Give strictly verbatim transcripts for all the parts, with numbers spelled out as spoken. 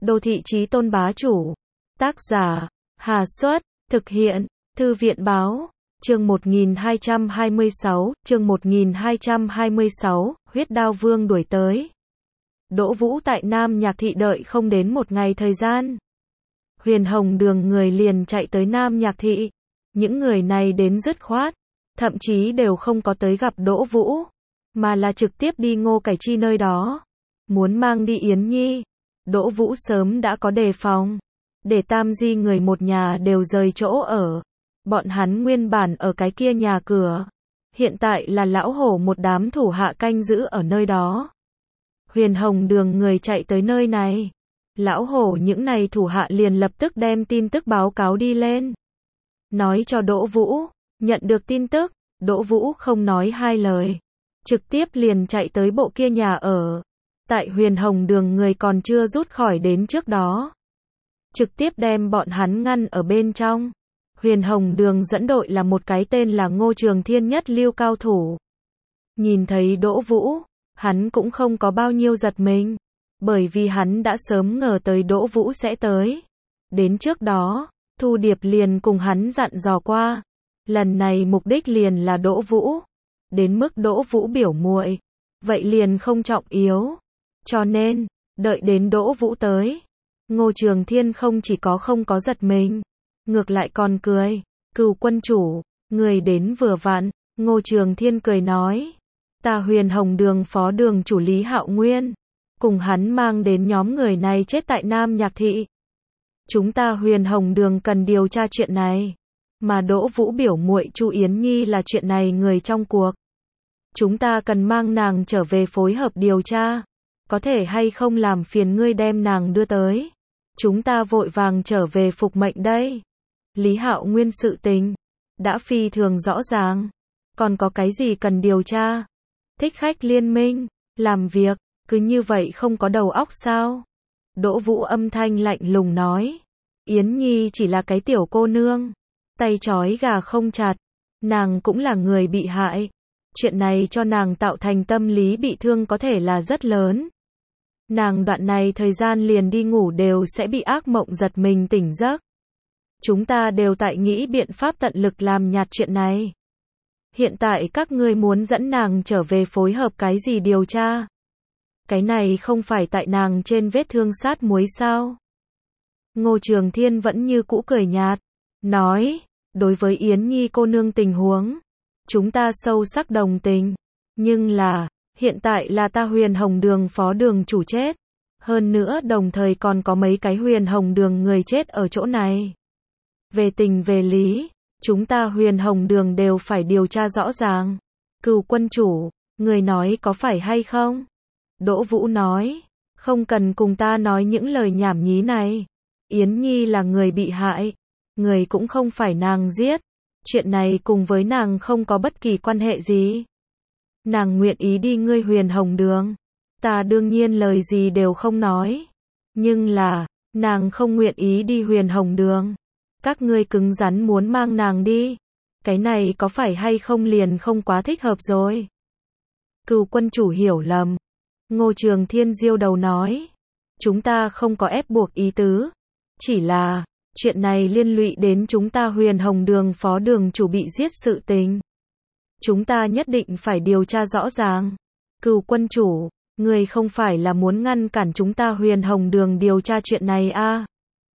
Đô thị chí tôn bá chủ. Tác giả, Hà Xuất, thực hiện, Thư viện báo, chương một nghìn hai trăm hai mươi sáu, chương một nghìn hai trăm hai mươi sáu, huyết đao vương đuổi tới. Đỗ Vũ tại Nam Nhạc Thị đợi không đến một ngày thời gian. Huyền Hồng Đường người liền chạy tới Nam Nhạc Thị. Những người này đến dứt khoát, thậm chí đều không có tới gặp Đỗ Vũ, mà là trực tiếp đi Ngô Cải Chi nơi đó. Muốn mang đi Yến Nhi. Đỗ Vũ sớm đã có đề phòng. Để Tam Di người một nhà đều rời chỗ ở. Bọn hắn nguyên bản ở cái kia nhà cửa. Hiện tại là lão hổ một đám thủ hạ canh giữ ở nơi đó. Huyền Hồng Đường người chạy tới nơi này. Lão hổ những này thủ hạ liền lập tức đem tin tức báo cáo đi lên. Nói cho Đỗ Vũ. Nhận được tin tức, Đỗ Vũ không nói hai lời. Trực tiếp liền chạy tới bộ kia nhà ở. Tại Huyền Hồng Đường người còn chưa rút khỏi đến trước đó. Trực tiếp đem bọn hắn ngăn ở bên trong. Huyền Hồng Đường dẫn đội là một cái tên là Ngô Trường Thiên nhất lưu cao thủ. Nhìn thấy Đỗ Vũ, hắn cũng không có bao nhiêu giật mình. Bởi vì hắn đã sớm ngờ tới Đỗ Vũ sẽ tới. Đến trước đó, Thu Điệp liền cùng hắn dặn dò qua. Lần này mục đích liền là Đỗ Vũ. Đến mức Đỗ Vũ biểu muội, vậy liền không trọng yếu. Cho nên, đợi đến Đỗ Vũ tới, Ngô Trường Thiên không chỉ có không có giật mình, ngược lại còn cười. Cừu quân chủ, người đến vừa vặn. Ngô Trường Thiên cười nói, ta Huyền Hồng Đường phó đường chủ Lý Hạo Nguyên, cùng hắn mang đến nhóm người này chết tại Nam Nhạc Thị. Chúng ta Huyền Hồng Đường cần điều tra chuyện này, mà Đỗ Vũ biểu muội Chu Yến Nhi là chuyện này người trong cuộc. Chúng ta cần mang nàng trở về phối hợp điều tra. Có thể hay không làm phiền ngươi đem nàng đưa tới. Chúng ta vội vàng trở về phục mệnh đây. Lý Hạo Nguyên sự tình đã phi thường rõ ràng. Còn có cái gì cần điều tra? Thích khách liên minh, làm việc, cứ như vậy không có đầu óc sao? Đỗ Vũ âm thanh lạnh lùng nói. Yến Nhi chỉ là cái tiểu cô nương. Tay trói gà không chặt. Nàng cũng là người bị hại. Chuyện này cho nàng tạo thành tâm lý bị thương có thể là rất lớn. Nàng đoạn này thời gian liền đi ngủ đều sẽ bị ác mộng giật mình tỉnh giấc. Chúng ta đều tại nghĩ biện pháp tận lực làm nhạt chuyện này. Hiện tại các ngươi muốn dẫn nàng trở về phối hợp cái gì điều tra? Cái này không phải tại nàng trên vết thương sát muối sao? Ngô Trường Thiên vẫn như cũ cười nhạt, nói, đối với Yến Nhi cô nương tình huống, chúng ta sâu sắc đồng tình, nhưng là, hiện tại là ta Huyền Hồng Đường phó đường chủ chết, hơn nữa đồng thời còn có mấy cái Huyền Hồng Đường người chết ở chỗ này. Về tình về lý, chúng ta Huyền Hồng Đường đều phải điều tra rõ ràng. Cừu quân chủ, người nói có phải hay không? Đỗ Vũ nói, không cần cùng ta nói những lời nhảm nhí này. Yến Nhi là người bị hại, người cũng không phải nàng giết. Chuyện này cùng với nàng không có bất kỳ quan hệ gì. Nàng nguyện ý đi ngươi Huyền Hồng Đường. Ta đương nhiên lời gì đều không nói. Nhưng là, nàng không nguyện ý đi Huyền Hồng Đường. Các ngươi cứng rắn muốn mang nàng đi. Cái này có phải hay không liền không quá thích hợp rồi. Cừu quân chủ hiểu lầm. Ngô Trường Thiên diêu đầu nói. Chúng ta không có ép buộc ý tứ. Chỉ là, chuyện này liên lụy đến chúng ta Huyền Hồng Đường phó đường chủ bị giết sự tình. Chúng ta nhất định phải điều tra rõ ràng. Cừu quân chủ, người không phải là muốn ngăn cản chúng ta Huyền Hồng Đường điều tra chuyện này à?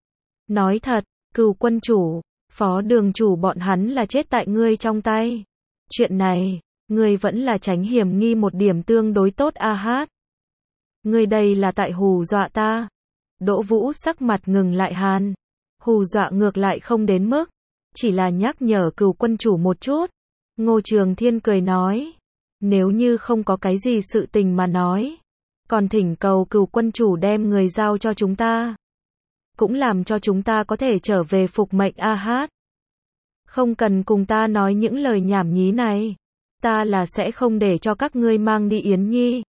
Nói thật, Cừu quân chủ, phó đường chủ bọn hắn là chết tại ngươi trong tay. Chuyện này, ngươi vẫn là tránh hiểm nghi một điểm tương đối tốt a hát. Ngươi đây là tại hù dọa ta. Đỗ Vũ sắc mặt ngừng lại hàn. Hù dọa ngược lại không đến mức. Chỉ là nhắc nhở Cừu quân chủ một chút. Ngô Trường Thiên cười nói. Nếu như không có cái gì sự tình mà nói. Còn thỉnh cầu Cừu quân chủ đem người giao cho chúng ta. Cũng làm cho chúng ta có thể trở về phục mệnh a hát. Không cần cùng ta nói những lời nhảm nhí này. Ta là sẽ không để cho các ngươi mang đi Yến Nhi.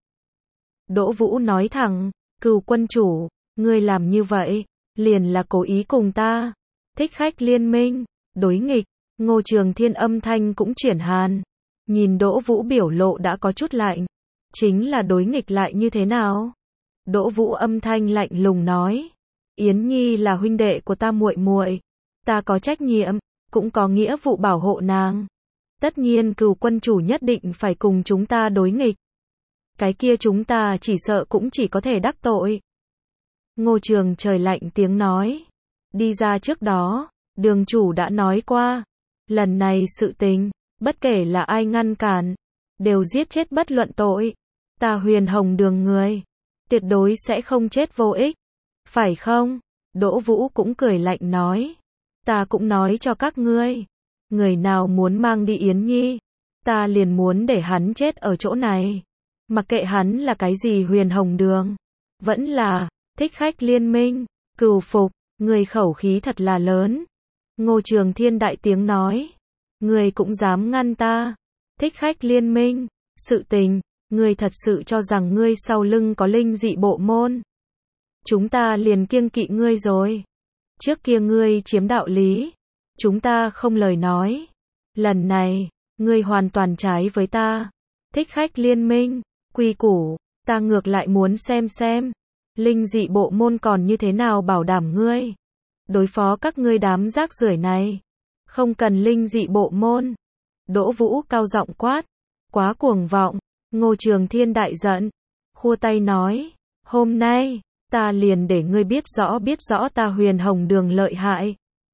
Đỗ Vũ nói thẳng. Cừu quân chủ, ngươi làm như vậy, liền là cố ý cùng ta. Thích khách liên minh, đối nghịch. Ngô Trường Thiên âm thanh cũng chuyển hàn. Nhìn Đỗ Vũ biểu lộ đã có chút lạnh. Chính là đối nghịch lại như thế nào? Đỗ Vũ âm thanh lạnh lùng nói. Yến Nhi là huynh đệ của ta muội muội, ta có trách nhiệm, cũng có nghĩa vụ bảo hộ nàng. Tất nhiên Cừu quân chủ nhất định phải cùng chúng ta đối nghịch. Cái kia chúng ta chỉ sợ cũng chỉ có thể đắc tội. Ngô Trường trời lạnh tiếng nói. Đi ra trước đó, đường chủ đã nói qua. Lần này sự tình, bất kể là ai ngăn cản, đều giết chết bất luận tội. Ta Huyền Hồng đường người, tuyệt đối sẽ không chết vô ích. Phải không? Đỗ Vũ cũng cười lạnh nói. Ta cũng nói cho các ngươi. Người nào muốn mang đi Yến Nhi, ta liền muốn để hắn chết ở chỗ này. Mặc kệ hắn là cái gì Huyền Hồng đường, vẫn là Thích Khách Liên Minh, Cừu Phục, người khẩu khí thật là lớn. Ngô Trường Thiên đại tiếng nói. Người cũng dám ngăn ta. Thích Khách Liên Minh, sự tình, ngươi thật sự cho rằng ngươi sau lưng có linh dị bộ môn. Chúng ta liền kiêng kỵ ngươi rồi. Trước kia ngươi chiếm đạo lý, chúng ta không lời nói. Lần này, ngươi hoàn toàn trái với ta. Thích Khách Liên Minh, quy củ, ta ngược lại muốn xem xem. Linh dị bộ môn còn như thế nào bảo đảm ngươi. Đối phó các ngươi đám rác rưởi này. Không cần linh dị bộ môn. Đỗ Vũ cao giọng quát. Quá cuồng vọng. Ngô Trường Thiên đại giận. Khua tay nói. Hôm nay, ta liền để ngươi biết rõ biết rõ ta Huyền Hồng đường lợi hại.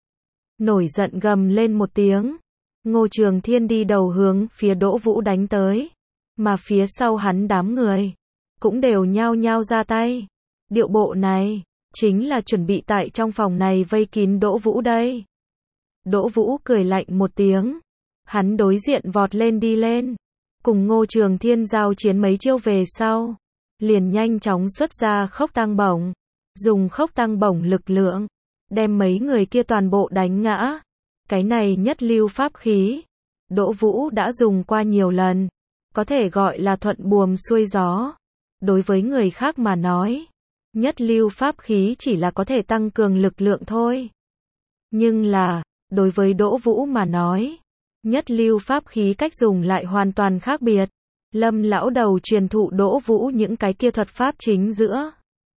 Nổi giận gầm lên một tiếng. Ngô Trường Thiên đi đầu hướng phía Đỗ Vũ đánh tới. Mà phía sau hắn đám người, cũng đều nhao nhao ra tay. Điệu bộ này, chính là chuẩn bị tại trong phòng này vây kín Đỗ Vũ đây. Đỗ Vũ cười lạnh một tiếng. Hắn đối diện vọt lên đi lên. Cùng Ngô Trường Thiên giao chiến mấy chiêu về sau. Liền nhanh chóng xuất ra khốc tăng bổng. Dùng khốc tăng bổng lực lượng. Đem mấy người kia toàn bộ đánh ngã. Cái này nhất lưu pháp khí. Đỗ Vũ đã dùng qua nhiều lần. Có thể gọi là thuận buồm xuôi gió. Đối với người khác mà nói. Nhất lưu pháp khí chỉ là có thể tăng cường lực lượng thôi. Nhưng là, đối với Đỗ Vũ mà nói. Nhất lưu pháp khí cách dùng lại hoàn toàn khác biệt. Lâm lão đầu truyền thụ Đỗ Vũ những cái kia thuật pháp chính giữa.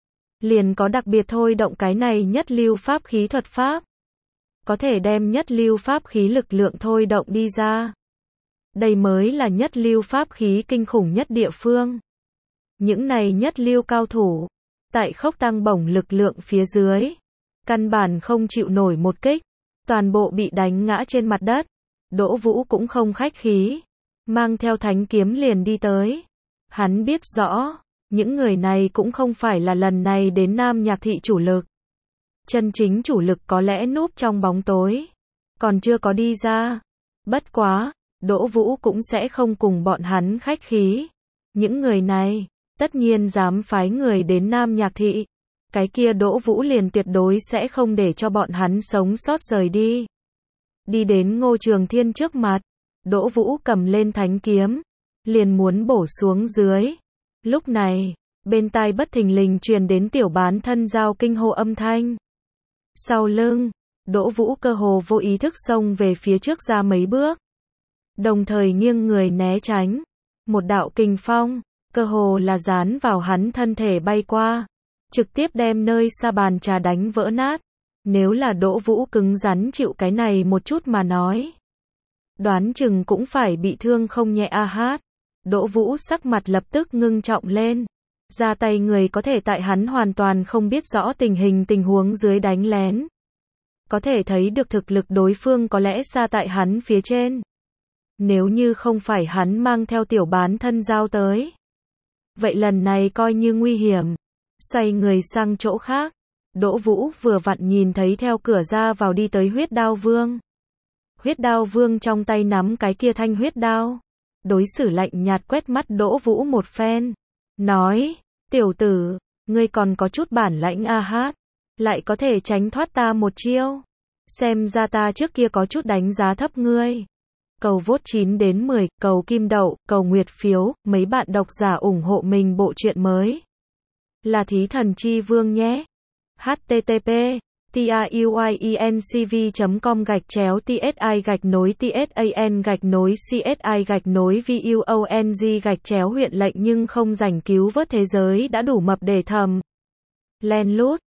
Liền có đặc biệt thôi động cái này nhất lưu pháp khí thuật pháp. Có thể đem nhất lưu pháp khí lực lượng thôi động đi ra. Đây mới là nhất lưu pháp khí kinh khủng nhất địa phương. Những này nhất lưu cao thủ, tại khốc tăng bổng lực lượng phía dưới, căn bản không chịu nổi một kích, toàn bộ bị đánh ngã trên mặt đất. Đỗ Vũ cũng không khách khí, mang theo thánh kiếm liền đi tới. Hắn biết rõ, những người này cũng không phải là lần này đến Nam Nhạc Thị chủ lực. Chân chính chủ lực có lẽ núp trong bóng tối, còn chưa có đi ra. Bất quá, Đỗ Vũ cũng sẽ không cùng bọn hắn khách khí. Những người này, tất nhiên dám phái người đến Nam Nhạc Thị. Cái kia Đỗ Vũ liền tuyệt đối sẽ không để cho bọn hắn sống sót rời đi. Đi đến Ngô Trường Thiên trước mặt, Đỗ Vũ cầm lên thánh kiếm, liền muốn bổ xuống dưới. Lúc này, bên tai bất thình lình truyền đến tiểu bán thân giao kinh hô âm thanh. Sau lưng, Đỗ Vũ cơ hồ vô ý thức xông về phía trước ra mấy bước. Đồng thời nghiêng người né tránh. Một đạo kình phong, cơ hồ là dán vào hắn thân thể bay qua. Trực tiếp đem nơi xa bàn trà đánh vỡ nát. Nếu là Đỗ Vũ cứng rắn chịu cái này một chút mà nói. Đoán chừng cũng phải bị thương không nhẹ a hát. Đỗ Vũ sắc mặt lập tức ngưng trọng lên. Ra tay người có thể tại hắn hoàn toàn không biết rõ tình hình tình huống dưới đánh lén. Có thể thấy được thực lực đối phương có lẽ xa tại hắn phía trên. Nếu như không phải hắn mang theo tiểu bán thân giao tới. Vậy lần này coi như nguy hiểm. Xoay người sang chỗ khác. Đỗ Vũ vừa vặn nhìn thấy theo cửa ra vào đi tới Huyết Đao Vương. Huyết Đao Vương trong tay nắm cái kia thanh huyết đao. Đối xử lạnh nhạt quét mắt Đỗ Vũ một phen. Nói, tiểu tử, ngươi còn có chút bản lãnh a hát. Lại có thể tránh thoát ta một chiêu. Xem ra ta trước kia có chút đánh giá thấp ngươi. Cầu vote chín đến mười, cầu kim đậu, cầu nguyệt phiếu, mấy bạn độc giả ủng hộ mình bộ truyện mới. Là Thí Thần Chi Vương nhé. H T T P truyencv chấm com gạch chéo tsi gạch nối tsan gạch nối csi gạch nối vuong gạch chéo huyện lệnh nhưng không rảnh cứu vớt thế giới đã đủ mập để thầm. Len lút.